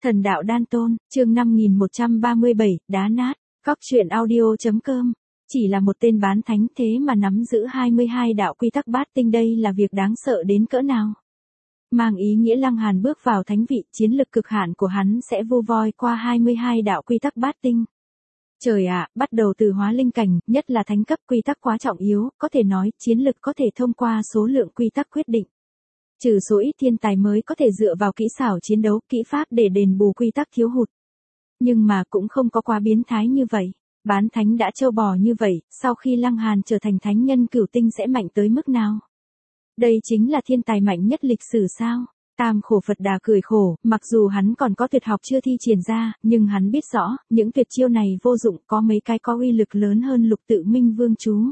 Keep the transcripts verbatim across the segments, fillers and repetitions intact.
Thần đạo đan tôn, chương năm nghìn một trăm ba mươi bảy, đá nát, góc truyện audio.com. Chỉ là một tên bán thánh thế mà nắm giữ hai mươi hai đạo quy tắc bát tinh, đây là việc đáng sợ đến cỡ nào. Mang ý nghĩa Lăng Hàn bước vào thánh vị, chiến lực cực hạn của hắn sẽ vô voi qua hai mươi hai đạo quy tắc bát tinh. Trời ạ, bắt đầu từ hóa linh cảnh, nhất là thánh cấp quy tắc quá trọng yếu, có thể nói chiến lực có thể thông qua số lượng quy tắc quyết định. Trừ số ít thiên tài mới có thể dựa vào kỹ xảo chiến đấu, kỹ pháp để đền bù quy tắc thiếu hụt. Nhưng mà cũng không có quá biến thái như vậy. Bán thánh đã trâu bò như vậy, sau khi Lăng Hàn trở thành thánh nhân cửu tinh sẽ mạnh tới mức nào? Đây chính là thiên tài mạnh nhất lịch sử sao? Tam khổ Phật Đà cười khổ, mặc dù hắn còn có tuyệt học chưa thi triển ra, nhưng hắn biết rõ, những tuyệt chiêu này vô dụng, có mấy cái có uy lực lớn hơn Lục Tự Minh Vương chú.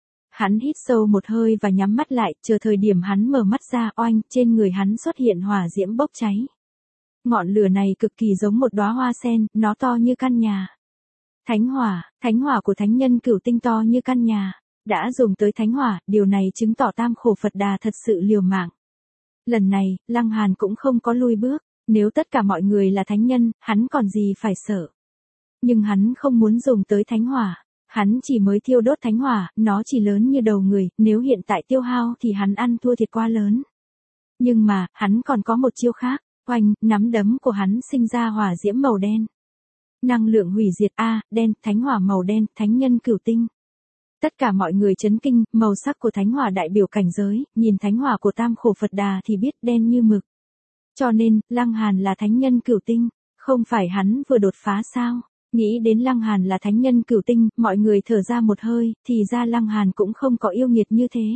Hắn hít sâu một hơi và nhắm mắt lại, chờ thời điểm hắn mở mắt ra, oanh, trên người hắn xuất hiện hỏa diễm bốc cháy. Ngọn lửa này cực kỳ giống một đóa hoa sen, nó to như căn nhà. Thánh hỏa, thánh hỏa của thánh nhân cửu tinh to như căn nhà, đã dùng tới thánh hỏa, điều này chứng tỏ Tam khổ Phật Đà thật sự liều mạng. Lần này, Lăng Hàn cũng không có lui bước, nếu tất cả mọi người là thánh nhân, hắn còn gì phải sợ. Nhưng hắn không muốn dùng tới thánh hỏa. Hắn chỉ mới thiêu đốt thánh hỏa, nó chỉ lớn như đầu người, nếu hiện tại tiêu hao thì hắn ăn thua thiệt quá lớn. Nhưng mà, hắn còn có một chiêu khác, oanh, nắm đấm của hắn sinh ra hỏa diễm màu đen. Năng lượng hủy diệt A, đen, thánh hỏa màu đen, thánh nhân cửu tinh. Tất cả mọi người chấn kinh, màu sắc của thánh hỏa đại biểu cảnh giới, nhìn thánh hỏa của Tam khổ Phật Đà thì biết đen như mực. Cho nên, Lăng Hàn là thánh nhân cửu tinh, không phải hắn vừa đột phá sao? Nghĩ đến Lăng Hàn là thánh nhân cửu tinh, mọi người thở ra một hơi, thì ra Lăng Hàn cũng không có yêu nghiệt như thế.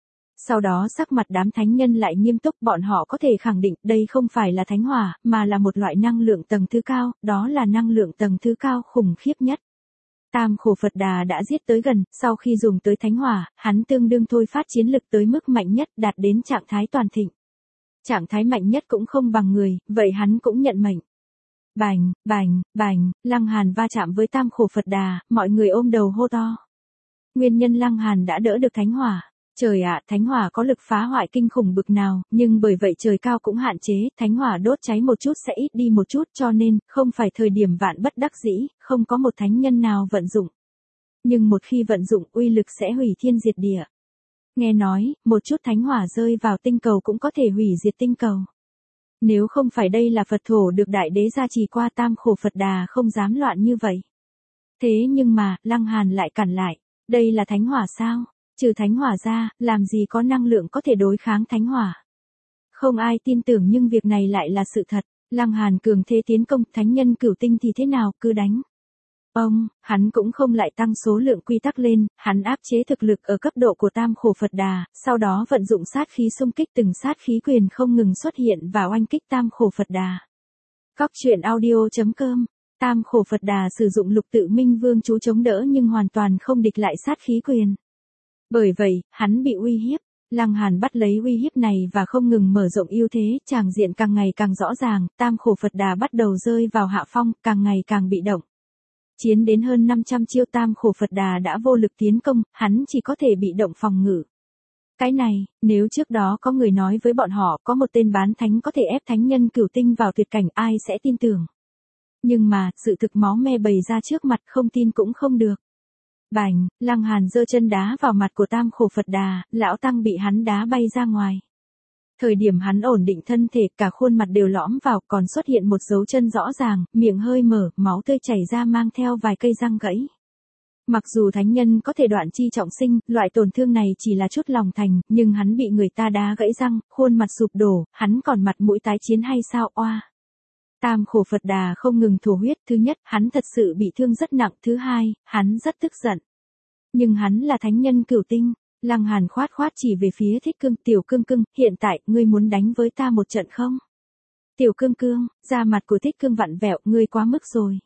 Sau đó sắc mặt đám thánh nhân lại nghiêm túc, bọn họ có thể khẳng định đây không phải là thánh hỏa, mà là một loại năng lượng tầng thứ cao, đó là năng lượng tầng thứ cao khủng khiếp nhất. Tam khổ Phật Đà đã giết tới gần, sau khi dùng tới thánh hỏa, hắn tương đương thôi phát chiến lực tới mức mạnh nhất, đạt đến trạng thái toàn thịnh. Trạng thái mạnh nhất cũng không bằng người, vậy hắn cũng nhận mệnh. Bành, bành, bành, Lăng Hàn va chạm với Tam khổ Phật Đà, mọi người ôm đầu hô to. Nguyên nhân Lăng Hàn đã đỡ được thánh hỏa. Trời ạ, thánh hỏa có lực phá hoại kinh khủng bực nào, nhưng bởi vậy trời cao cũng hạn chế, thánh hỏa đốt cháy một chút sẽ ít đi một chút, cho nên, không phải thời điểm vạn bất đắc dĩ, không có một thánh nhân nào vận dụng. Nhưng một khi vận dụng, uy lực sẽ hủy thiên diệt địa. Nghe nói, một chút thánh hỏa rơi vào tinh cầu cũng có thể hủy diệt tinh cầu. Nếu không phải đây là Phật thổ được đại đế gia trì qua, Tam khổ Phật Đà không dám loạn như vậy. Thế nhưng mà, Lăng Hàn lại cản lại, đây là thánh hỏa sao? Trừ thánh hỏa ra, làm gì có năng lượng có thể đối kháng thánh hỏa. Không ai tin tưởng nhưng việc này lại là sự thật. Lăng Hàn cường thế tiến công, thánh nhân cửu tinh thì thế nào, cứ đánh. Ông, hắn cũng không lại tăng số lượng quy tắc lên, hắn áp chế thực lực ở cấp độ của Tam khổ Phật Đà, sau đó vận dụng sát khí xung kích, từng sát khí quyền không ngừng xuất hiện và oanh kích Tam khổ Phật Đà. Góc truyện audio.com. Tam khổ Phật Đà sử dụng Lục Tự Minh Vương chú chống đỡ nhưng hoàn toàn không địch lại sát khí quyền. Bởi vậy, hắn bị uy hiếp. Lăng Hàn bắt lấy uy hiếp này và không ngừng mở rộng ưu thế, tràng diện càng ngày càng rõ ràng, Tam khổ Phật Đà bắt đầu rơi vào hạ phong, càng ngày càng bị động. Chiến đến hơn năm trăm chiêu, Tam khổ Phật Đà đã vô lực tiến công, hắn chỉ có thể bị động phòng ngự. Cái này, nếu trước đó có người nói với bọn họ có một tên bán thánh có thể ép thánh nhân cửu tinh vào tuyệt cảnh, ai sẽ tin tưởng. Nhưng mà, sự thực máu me bày ra trước mặt, không tin cũng không được. Bành, Lăng Hàn giơ chân đá vào mặt của Tam khổ Phật Đà, lão tăng bị hắn đá bay ra ngoài. Thời điểm hắn ổn định thân thể, cả khuôn mặt đều lõm vào, còn xuất hiện một dấu chân rõ ràng, miệng hơi mở, máu tươi chảy ra mang theo vài cây răng gãy. Mặc dù thánh nhân có thể đoạn chi trọng sinh, loại tổn thương này chỉ là chút lòng thành, nhưng hắn bị người ta đá gãy răng, khuôn mặt sụp đổ, hắn còn mặt mũi tái chiến hay sao oa? Tam khổ Phật Đà không ngừng thổ huyết, thứ nhất, hắn thật sự bị thương rất nặng, thứ hai, hắn rất tức giận. Nhưng hắn là thánh nhân cửu tinh. Lăng Hàn khoát khoát chỉ về phía Thích Cương, tiểu cương cương, hiện tại, ngươi muốn đánh với ta một trận không? Tiểu cương cương, da mặt của Thích Cương vặn vẹo, ngươi quá mức rồi.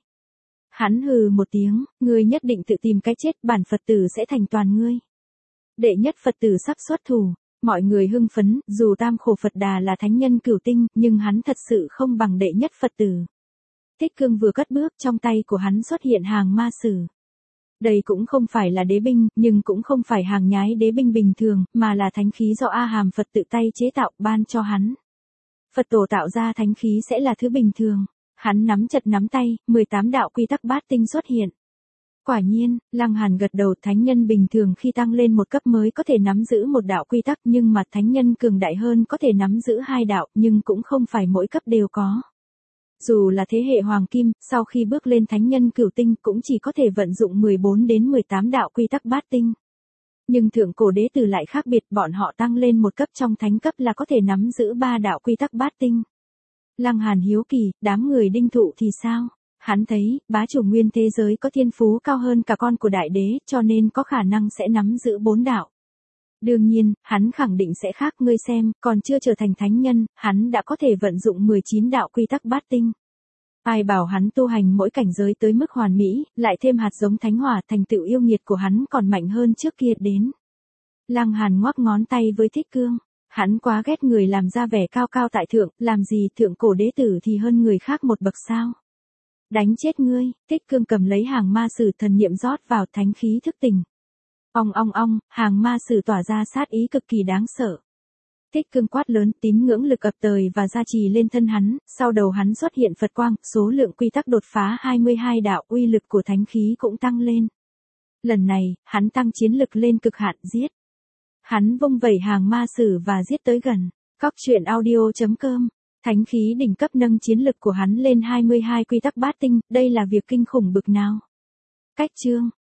Hắn hừ một tiếng, ngươi nhất định tự tìm cái chết, bản Phật tử sẽ thành toàn ngươi. Đệ nhất Phật tử sắp xuất thủ. Mọi người hưng phấn, dù Tam khổ Phật Đà là thánh nhân cửu tinh, nhưng hắn thật sự không bằng đệ nhất Phật tử. Thích Cương vừa cất bước, trong tay của hắn xuất hiện hàng ma sử. Đây cũng không phải là đế binh, nhưng cũng không phải hàng nhái đế binh bình thường, mà là thánh khí do A Hàm Phật tự tay chế tạo, ban cho hắn. Phật tổ tạo ra thánh khí sẽ là thứ bình thường. Hắn nắm chặt nắm tay, mười tám đạo quy tắc bát tinh xuất hiện. Quả nhiên, Lăng Hàn gật đầu, thánh nhân bình thường khi tăng lên một cấp mới có thể nắm giữ một đạo quy tắc, nhưng mà thánh nhân cường đại hơn có thể nắm giữ hai đạo, nhưng cũng không phải mỗi cấp đều có. Dù là thế hệ hoàng kim, sau khi bước lên thánh nhân cửu tinh cũng chỉ có thể vận dụng mười bốn đến mười tám đạo quy tắc bát tinh. Nhưng thượng cổ đế tử lại khác biệt, bọn họ tăng lên một cấp trong thánh cấp là có thể nắm giữ ba đạo quy tắc bát tinh. Lăng Hàn hiếu kỳ, đám người đinh thụ thì sao? Hắn thấy, bá chủ nguyên thế giới có thiên phú cao hơn cả con của đại đế, cho nên có khả năng sẽ nắm giữ bốn đạo. Đương nhiên, hắn khẳng định sẽ khác, ngươi xem, còn chưa trở thành thánh nhân, hắn đã có thể vận dụng mười chín đạo quy tắc bát tinh. Ai bảo hắn tu hành mỗi cảnh giới tới mức hoàn mỹ, lại thêm hạt giống thánh hỏa, thành tựu yêu nghiệt của hắn còn mạnh hơn trước kia đến. Lăng Hàn ngoắc ngón tay với Thích Cương. Hắn quá ghét người làm ra vẻ cao cao tại thượng, làm gì thượng cổ đế tử thì hơn người khác một bậc sao. Đánh chết ngươi, Thích Cương cầm lấy hàng ma sử, thần niệm rót vào, thánh khí thức tỉnh. Ong ong ong, hàng ma sử tỏa ra sát ý cực kỳ đáng sợ. Thích Cương quát lớn, tín ngưỡng lực ập tời và gia trì lên thân hắn, sau đầu hắn xuất hiện Phật quang, số lượng quy tắc đột phá hai mươi hai đạo, uy lực của thánh khí cũng tăng lên. Lần này, hắn tăng chiến lực lên cực hạn, giết. Hắn vung vẩy hàng ma sử và giết tới gần. Cóc truyện audio chấm com. Thánh khí đỉnh cấp nâng chiến lực của hắn lên hai mươi hai quy tắc bát tinh, đây là việc kinh khủng bực nào. Cách chương